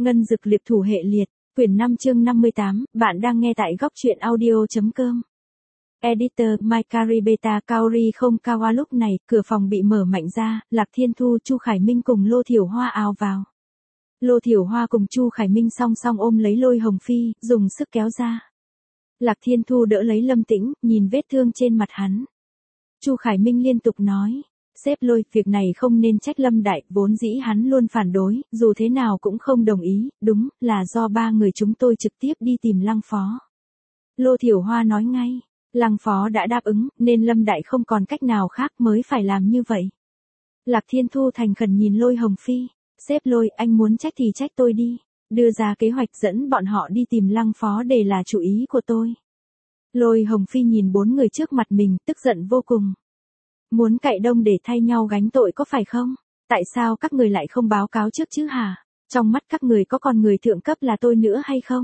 Ngân dực liệp thủ hệ liệt, quyển 5 chương 58, bạn đang nghe tại góc truyện audio.com. Editor Maikari Beta Kaori không Kawa. Lúc này, cửa phòng bị mở mạnh ra, Lạc Thiên Thu, Chu Khải Minh cùng Lô Thiểu Hoa ào vào. Lô Thiểu Hoa cùng Chu Khải Minh song song ôm lấy Lôi Hồng Phi, dùng sức kéo ra. Lạc Thiên Thu đỡ lấy Lâm Tĩnh, nhìn vết thương trên mặt hắn. Chu Khải Minh liên tục nói. Sếp Lôi, việc này không nên trách Lâm Đại, vốn dĩ hắn luôn phản đối, dù thế nào cũng không đồng ý, đúng, là do ba người chúng tôi trực tiếp đi tìm Lăng Phó. Lô Thiểu Hoa nói ngay, Lăng Phó đã đáp ứng, nên Lâm Đại không còn cách nào khác mới phải làm như vậy. Lạc Thiên Thu thành khẩn nhìn Lôi Hồng Phi, sếp Lôi, anh muốn trách thì trách tôi đi, đưa ra kế hoạch dẫn bọn họ đi tìm Lăng Phó để là chủ ý của tôi. Lôi Hồng Phi nhìn bốn người trước mặt mình, tức giận vô cùng. Muốn cậy đông để thay nhau gánh tội có phải không? Tại sao các người lại không báo cáo trước chứ hả? Trong mắt các người có còn người thượng cấp là tôi nữa hay không?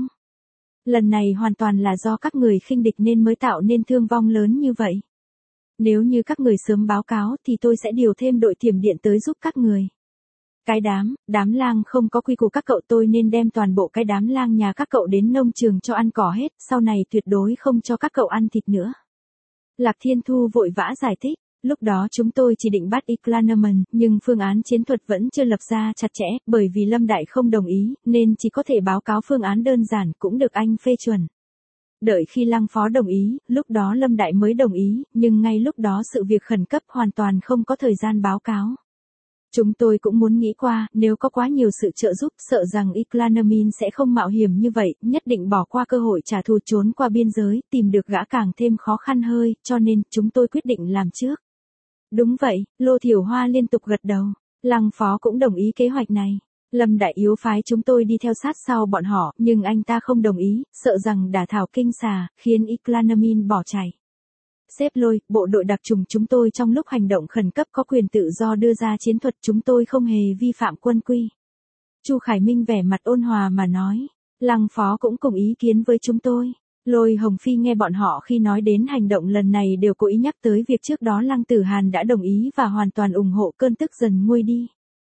Lần này hoàn toàn là do các người khinh địch nên mới tạo nên thương vong lớn như vậy. Nếu như các người sớm báo cáo thì tôi sẽ điều thêm đội thiểm điện tới giúp các người. Cái đám lang không có quy củ các cậu, tôi nên đem toàn bộ cái đám lang nhà các cậu đến nông trường cho ăn cỏ hết, sau này tuyệt đối không cho các cậu ăn thịt nữa. Lạc Thiên Thu vội vã giải thích. Lúc đó chúng tôi chỉ định bắt Iklanerman, nhưng phương án chiến thuật vẫn chưa lập ra chặt chẽ, bởi vì Lâm Đại không đồng ý, nên chỉ có thể báo cáo phương án đơn giản cũng được anh phê chuẩn. Đợi khi Lăng Phó đồng ý, lúc đó Lâm Đại mới đồng ý, nhưng ngay lúc đó sự việc khẩn cấp hoàn toàn không có thời gian báo cáo. Chúng tôi cũng muốn nghĩ qua, nếu có quá nhiều sự trợ giúp, sợ rằng Iklanerman sẽ không mạo hiểm như vậy, nhất định bỏ qua cơ hội trả thù trốn qua biên giới, tìm được gã càng thêm khó khăn hơi, cho nên chúng tôi quyết định làm trước. Đúng vậy, Lô Thiểu Hoa liên tục gật đầu. Lăng Phó cũng đồng ý kế hoạch này. Lâm Đại yếu phái chúng tôi đi theo sát sau bọn họ, nhưng anh ta không đồng ý, sợ rằng đả thảo kinh xà, khiến Iklanerman bỏ chạy. Sếp Lôi, bộ đội đặc trùng chúng tôi trong lúc hành động khẩn cấp có quyền tự do đưa ra chiến thuật, chúng tôi không hề vi phạm quân quy. Chu Khải Minh vẻ mặt ôn hòa mà nói. Lăng Phó cũng cùng ý kiến với chúng tôi. Lôi Hồng Phi nghe bọn họ khi nói đến hành động lần này đều cố ý nhắc tới việc trước đó Lăng Tử Hàn đã đồng ý và hoàn toàn ủng hộ, cơn tức dần nguôi đi.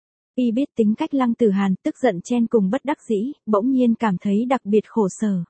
Y biết tính cách Lăng Tử Hàn, tức giận chen cùng bất đắc dĩ, bỗng nhiên cảm thấy đặc biệt khổ sở.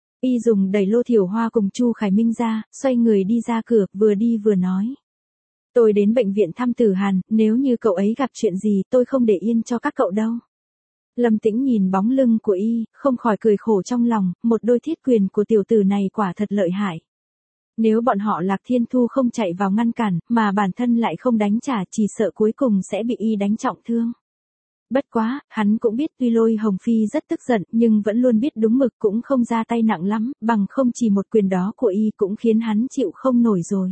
Y dùng đẩy Lô Thiểu Hoa cùng Chu Khải Minh ra, xoay người đi ra cửa, vừa đi vừa nói. Tôi đến bệnh viện thăm Tử Hàn, nếu như cậu ấy gặp chuyện gì tôi không để yên cho các cậu đâu. Lâm Tĩnh nhìn bóng lưng của Y, không khỏi cười khổ trong lòng, một đôi thiết quyền của tiểu tử này quả thật lợi hại. Nếu bọn họ Lạc Thiên Thu không chạy vào ngăn cản, mà bản thân lại không đánh trả, chỉ sợ cuối cùng sẽ bị Y đánh trọng thương. Bất quá, hắn cũng biết tuy Lôi Hồng Phi rất tức giận, nhưng vẫn luôn biết đúng mực, cũng không ra tay nặng lắm, bằng không chỉ một quyền đó của Y cũng khiến hắn chịu không nổi rồi.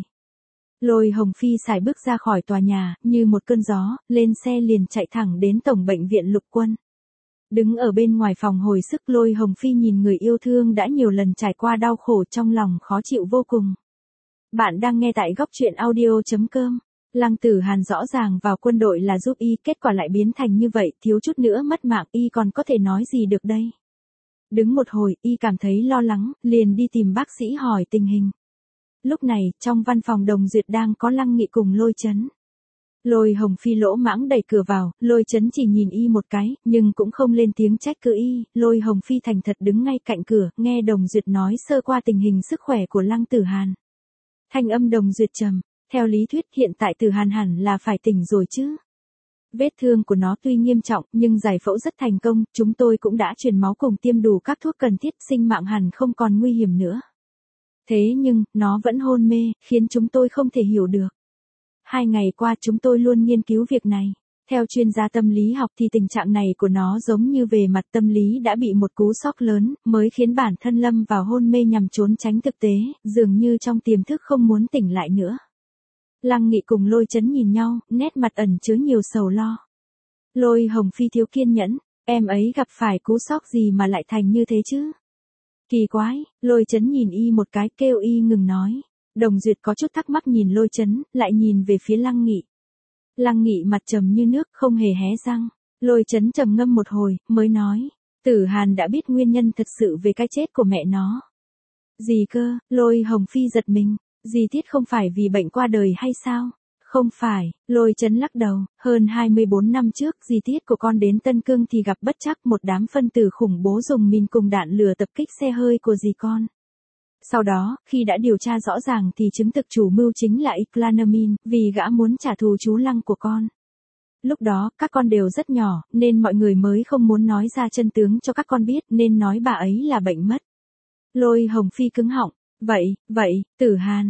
Lôi Hồng Phi sải bước ra khỏi tòa nhà, như một cơn gió, lên xe liền chạy thẳng đến tổng bệnh viện lục quân. Đứng ở bên ngoài phòng hồi sức, Lôi Hồng Phi nhìn người yêu thương đã nhiều lần trải qua đau khổ, trong lòng khó chịu vô cùng. Bạn đang nghe tại góc truyện audio.com. Lăng Tử Hàn rõ ràng vào quân đội là giúp Y, kết quả lại biến thành như vậy, thiếu chút nữa mất mạng, Y còn có thể nói gì được đây. Đứng một hồi, Y cảm thấy lo lắng, liền đi tìm bác sĩ hỏi tình hình. Lúc này, trong văn phòng Đồng Duyệt đang có Lăng Nghị cùng Lôi Chấn. Lôi Hồng Phi lỗ mãng đẩy cửa vào, Lôi Chấn chỉ nhìn Y một cái, nhưng cũng không lên tiếng trách cứ Y. Lôi Hồng Phi thành thật đứng ngay cạnh cửa, nghe Đồng Duyệt nói sơ qua tình hình sức khỏe của Lăng Tử Hàn. Thanh âm Đồng Duyệt trầm, theo lý thuyết hiện tại Tử Hàn hẳn là phải tỉnh rồi chứ. Vết thương của nó tuy nghiêm trọng, nhưng giải phẫu rất thành công, chúng tôi cũng đã truyền máu cùng tiêm đủ các thuốc cần thiết, sinh mạng hẳn không còn nguy hiểm nữa. Thế nhưng, nó vẫn hôn mê, khiến chúng tôi không thể hiểu được. 2 ngày qua chúng tôi luôn nghiên cứu việc này. Theo chuyên gia tâm lý học thì tình trạng này của nó giống như về mặt tâm lý đã bị một cú sốc lớn, mới khiến bản thân lâm vào hôn mê nhằm trốn tránh thực tế, dường như trong tiềm thức không muốn tỉnh lại nữa. Lăng Nghị cùng Lôi Chấn nhìn nhau, nét mặt ẩn chứa nhiều sầu lo. Lôi Hồng Phi thiếu kiên nhẫn, em ấy gặp phải cú sốc gì mà lại thành như thế chứ? Kỳ quái, Lôi Chấn nhìn Y một cái, kêu Y ngừng nói. Đồng Duyệt có chút thắc mắc nhìn Lôi Chấn, lại nhìn về phía Lăng Nghị. Lăng Nghị mặt trầm như nước, không hề hé răng. Lôi Chấn trầm ngâm một hồi, mới nói. Tử Hàn đã biết nguyên nhân thật sự về cái chết của mẹ nó. Gì cơ? Lôi Hồng Phi giật mình. Dì Thiết không phải vì bệnh qua đời hay sao? Không phải, Lôi Chấn lắc đầu, hơn 24 năm trước, di tiết của con đến Tân Cương thì gặp bất trắc một đám phân tử khủng bố dùng mìn cùng đạn lửa tập kích xe hơi của dì con. Sau đó, khi đã điều tra rõ ràng thì chứng thực chủ mưu chính là Iclanamin, vì gã muốn trả thù chú Lăng của con. Lúc đó, các con đều rất nhỏ, nên mọi người mới không muốn nói ra chân tướng cho các con biết, nên nói bà ấy là bệnh mất. Lôi Hồng Phi cứng họng. Vậy, Tử Hàn,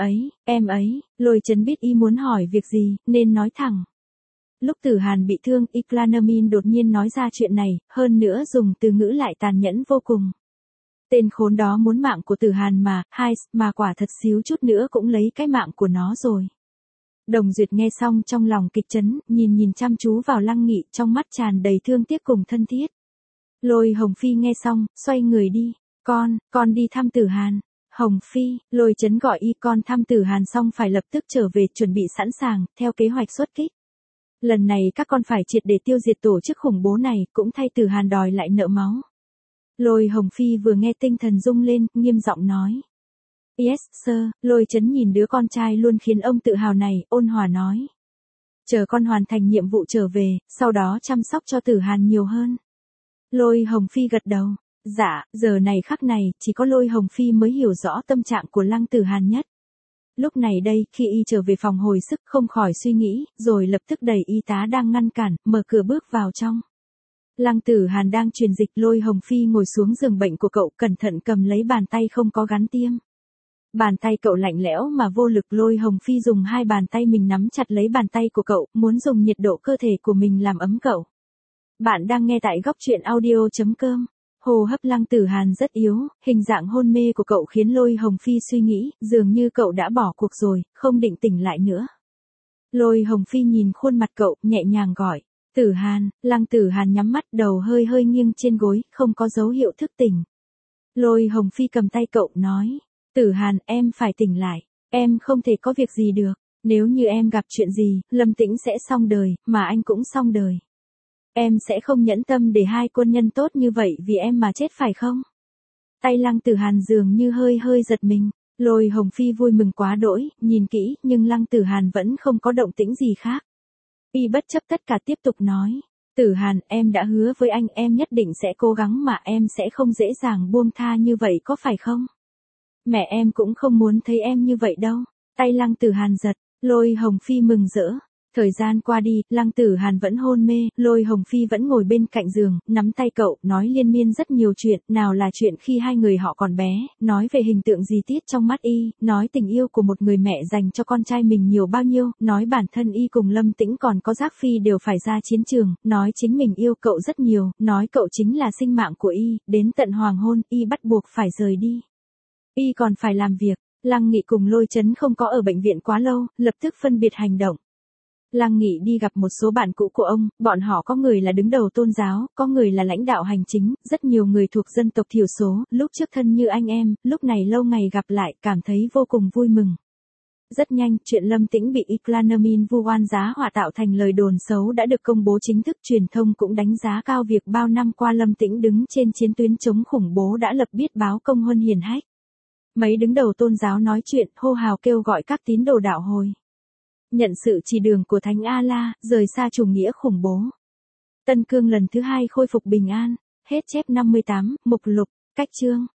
em ấy, Lôi Chấn biết y muốn hỏi việc gì, nên nói thẳng. Lúc Tử Hàn bị thương, Iclanamin đột nhiên nói ra chuyện này, hơn nữa dùng từ ngữ lại tàn nhẫn vô cùng. Tên khốn đó muốn mạng của Tử Hàn mà quả thật xíu chút nữa cũng lấy cái mạng của nó rồi. Đồng Duyệt nghe xong trong lòng kịch chấn, nhìn chăm chú vào Lăng Nghị, trong mắt tràn đầy thương tiếc cùng thân thiết. Lôi Hồng Phi nghe xong, xoay người đi. Con đi thăm Tử Hàn. Hồng Phi, Lôi Chấn gọi y, con thăm Tử Hàn xong phải lập tức trở về chuẩn bị sẵn sàng, theo kế hoạch xuất kích. Lần này các con phải triệt để tiêu diệt tổ chức khủng bố này, cũng thay Tử Hàn đòi lại nợ máu. Lôi Hồng Phi vừa nghe tinh thần rung lên, nghiêm giọng nói. Yes, sir. Lôi Chấn nhìn đứa con trai luôn khiến ông tự hào này, ôn hòa nói. Chờ con hoàn thành nhiệm vụ trở về, sau đó chăm sóc cho Tử Hàn nhiều hơn. Lôi Hồng Phi gật đầu. Dạ, giờ này khắc này, chỉ có Lôi Hồng Phi mới hiểu rõ tâm trạng của Lăng Tử Hàn nhất. Lúc này đây, khi y trở về phòng hồi sức, không khỏi suy nghĩ, rồi lập tức đẩy y tá đang ngăn cản, mở cửa bước vào trong. Lăng Tử Hàn đang truyền dịch, Lôi Hồng Phi ngồi xuống giường bệnh của cậu, cẩn thận cầm lấy bàn tay không có gắn tiêm. Bàn tay cậu lạnh lẽo mà vô lực, Lôi Hồng Phi dùng hai bàn tay mình nắm chặt lấy bàn tay của cậu, muốn dùng nhiệt độ cơ thể của mình làm ấm cậu. Bạn đang nghe tại góc truyện audio.com. Hô hấp Lăng Tử Hàn rất yếu, hình dạng hôn mê của cậu khiến Lôi Hồng Phi suy nghĩ, dường như cậu đã bỏ cuộc rồi, không định tỉnh lại nữa. Lôi Hồng Phi nhìn khuôn mặt cậu, nhẹ nhàng gọi. Tử Hàn. Lăng Tử Hàn nhắm mắt, đầu hơi nghiêng trên gối, không có dấu hiệu thức tỉnh. Lôi Hồng Phi cầm tay cậu, nói. Tử Hàn, em phải tỉnh lại. Em không thể có việc gì được. Nếu như em gặp chuyện gì, Lâm Tĩnh sẽ xong đời, mà anh cũng xong đời. Em sẽ không nhẫn tâm để hai quân nhân tốt như vậy vì em mà chết phải không? Tay Lăng Tử Hàn dường như hơi giật mình. Lôi Hồng Phi vui mừng quá đỗi, nhìn kỹ, nhưng Lăng Tử Hàn vẫn không có động tĩnh gì khác. Y bất chấp tất cả tiếp tục nói. Tử Hàn, em đã hứa với anh, em nhất định sẽ cố gắng mà em sẽ không dễ dàng buông tha như vậy có phải không? Mẹ em cũng không muốn thấy em như vậy đâu. Tay Lăng Tử Hàn giật, Lôi Hồng Phi mừng rỡ. Thời gian qua đi, Lăng Tử Hàn vẫn hôn mê, Lôi Hồng Phi vẫn ngồi bên cạnh giường, nắm tay cậu, nói liên miên rất nhiều chuyện, nào là chuyện khi hai người họ còn bé, nói về hình tượng di tiết trong mắt y, nói tình yêu của một người mẹ dành cho con trai mình nhiều bao nhiêu, nói bản thân y cùng Lâm Tĩnh còn có Giác Phi đều phải ra chiến trường, nói chính mình yêu cậu rất nhiều, nói cậu chính là sinh mạng của y, đến tận hoàng hôn, y bắt buộc phải rời đi. Y còn phải làm việc. Lăng Nghị cùng Lôi Chấn không có ở bệnh viện quá lâu, lập tức phân biệt hành động. Lăng Nghị đi gặp một số bạn cũ của ông, bọn họ có người là đứng đầu tôn giáo, có người là lãnh đạo hành chính, rất nhiều người thuộc dân tộc thiểu số, lúc trước thân như anh em, lúc này lâu ngày gặp lại, cảm thấy vô cùng vui mừng. Rất nhanh, chuyện Lâm Tĩnh bị Iclanamin vu oan giá họa tạo thành lời đồn xấu đã được công bố chính thức, truyền thông cũng đánh giá cao việc bao năm qua Lâm Tĩnh đứng trên chiến tuyến chống khủng bố đã lập biết báo công huân hiển hách. Mấy đứng đầu tôn giáo nói chuyện, hô hào kêu gọi các tín đồ đạo hồi nhận sự chỉ đường của Thánh A-la, rời xa chủ nghĩa khủng bố. Tân Cương lần thứ 2 khôi phục bình an. Hết chép 58, mục lục, cách chương.